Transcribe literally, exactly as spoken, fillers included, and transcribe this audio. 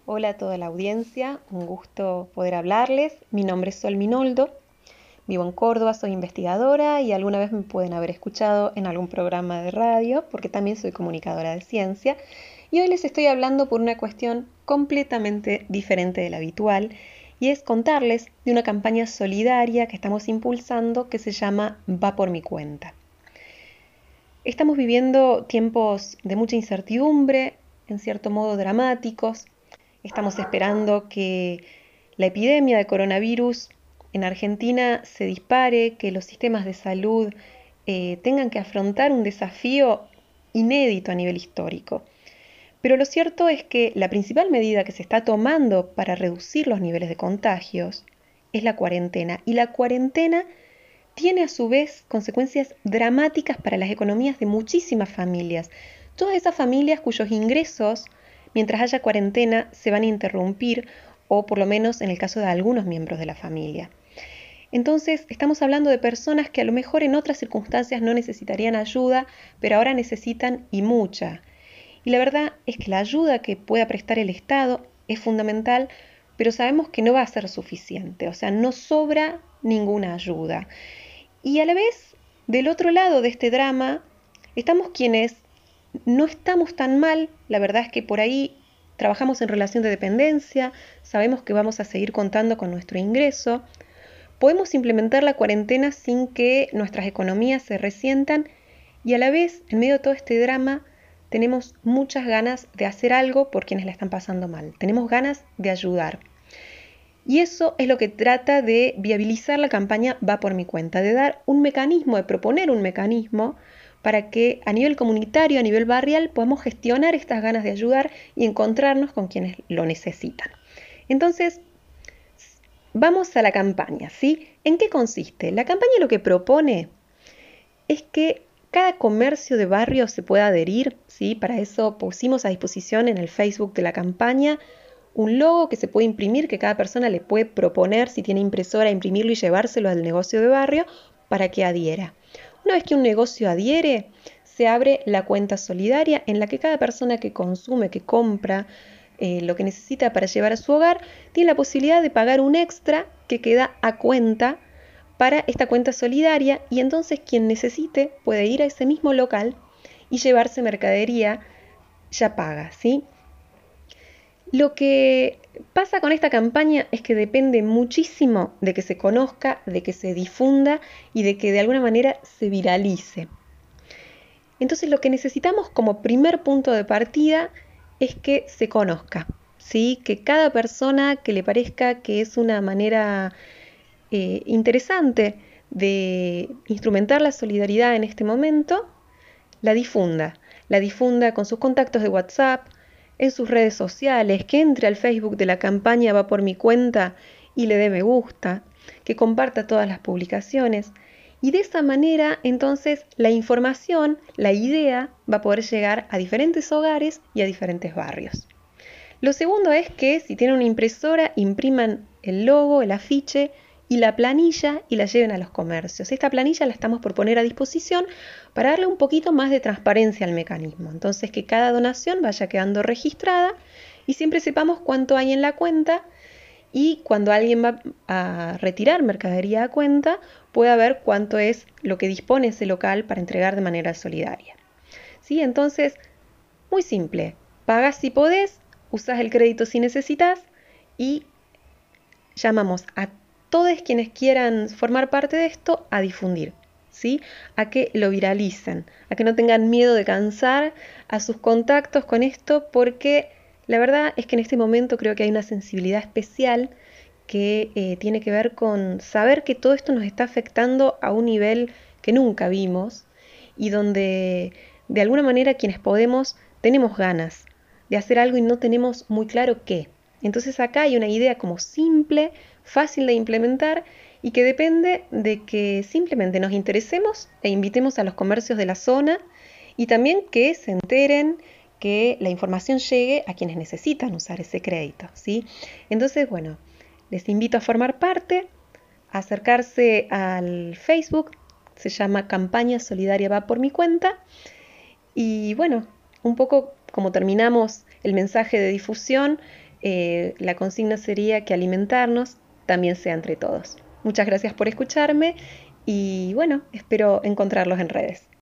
Hola a toda la audiencia, un gusto poder hablarles. Mi nombre es Sol Minoldo, vivo en Córdoba, soy investigadora y alguna vez me pueden haber escuchado en algún programa de radio porque también soy comunicadora de ciencia. Y hoy les estoy hablando por una cuestión completamente diferente de la habitual y es contarles de una campaña solidaria que estamos impulsando que se llama Va por mi cuenta. Estamos viviendo tiempos de mucha incertidumbre, en cierto modo dramáticos. Estamos esperando que la epidemia de coronavirus en Argentina se dispare, que los sistemas de salud eh, tengan que afrontar un desafío inédito a nivel histórico. Pero lo cierto es que la principal medida que se está tomando para reducir los niveles de contagios es la cuarentena. Y la cuarentena tiene a su vez consecuencias dramáticas para las economías de muchísimas familias. Todas esas familias cuyos ingresos, mientras haya cuarentena, se van a interrumpir, o por lo menos en el caso de algunos miembros de la familia. Entonces, estamos hablando de personas que a lo mejor en otras circunstancias no necesitarían ayuda, pero ahora necesitan y mucha. Y la verdad es que la ayuda que pueda prestar el Estado es fundamental, pero sabemos que no va a ser suficiente, o sea, no sobra ninguna ayuda. Y a la vez, del otro lado de este drama, estamos quienes no estamos tan mal. La verdad es que por ahí trabajamos en relación de dependencia, sabemos que vamos a seguir contando con nuestro ingreso, podemos implementar la cuarentena sin que nuestras economías se resientan y a la vez, en medio de todo este drama, tenemos muchas ganas de hacer algo por quienes la están pasando mal. Tenemos ganas de ayudar. Y eso es lo que trata de viabilizar la campaña Va por mi cuenta, de dar un mecanismo, de proponer un mecanismo para que a nivel comunitario, a nivel barrial, podamos gestionar estas ganas de ayudar y encontrarnos con quienes lo necesitan. Entonces, vamos a la campaña, ¿sí? ¿En qué consiste? La campaña lo que propone es que cada comercio de barrio se pueda adherir, ¿sí? Para eso pusimos a disposición en el Facebook de la campaña un logo que se puede imprimir, que cada persona le puede proponer, si tiene impresora, imprimirlo y llevárselo al negocio de barrio para que adhiera. Una vez que un negocio adhiere, se abre la cuenta solidaria en la que cada persona que consume, que compra eh, lo que necesita para llevar a su hogar, tiene la posibilidad de pagar un extra que queda a cuenta para esta cuenta solidaria y entonces quien necesite puede ir a ese mismo local y llevarse mercadería ya paga, ¿sí? Lo que pasa con esta campaña es que depende muchísimo de que se conozca, de que se difunda y de que de alguna manera se viralice. Entonces lo que necesitamos como primer punto de partida es que se conozca, ¿sí? Que cada persona que le parezca que es una manera eh, interesante de instrumentar la solidaridad en este momento, la difunda, la difunda con sus contactos de WhatsApp, en sus redes sociales, que entre al Facebook de la campaña Va por mi cuenta y le dé me gusta, que comparta todas las publicaciones. Y de esa manera, entonces, la información, la idea, va a poder llegar a diferentes hogares y a diferentes barrios. Lo segundo es que si tienen una impresora, impriman el logo, el afiche y la planilla y la lleven a los comercios. Esta planilla la estamos por poner a disposición para darle un poquito más de transparencia al mecanismo. Entonces que cada donación vaya quedando registrada y siempre sepamos cuánto hay en la cuenta y cuando alguien va a retirar mercadería a cuenta pueda ver cuánto es lo que dispone ese local para entregar de manera solidaria. ¿Sí? Entonces, muy simple, pagás si podés, usás el crédito si necesitas y llamamos a todos quienes quieran formar parte de esto a difundir, ¿sí? A que lo viralicen, a que no tengan miedo de cansar a sus contactos con esto, porque la verdad es que en este momento creo que hay una sensibilidad especial que eh, tiene que ver con saber que todo esto nos está afectando a un nivel que nunca vimos y donde de alguna manera quienes podemos tenemos ganas de hacer algo y no tenemos muy claro qué. Entonces acá hay una idea como simple, fácil de implementar y que depende de que simplemente nos interesemos e invitemos a los comercios de la zona y también que se enteren, que la información llegue a quienes necesitan usar ese crédito, ¿sí? Entonces, bueno, les invito a formar parte, a acercarse al Facebook, se llama Campaña Solidaria Va por mi cuenta y bueno, un poco como terminamos el mensaje de difusión, eh, la consigna sería que alimentarnos también sea entre todos. Muchas gracias por escucharme y bueno, espero encontrarlos en redes.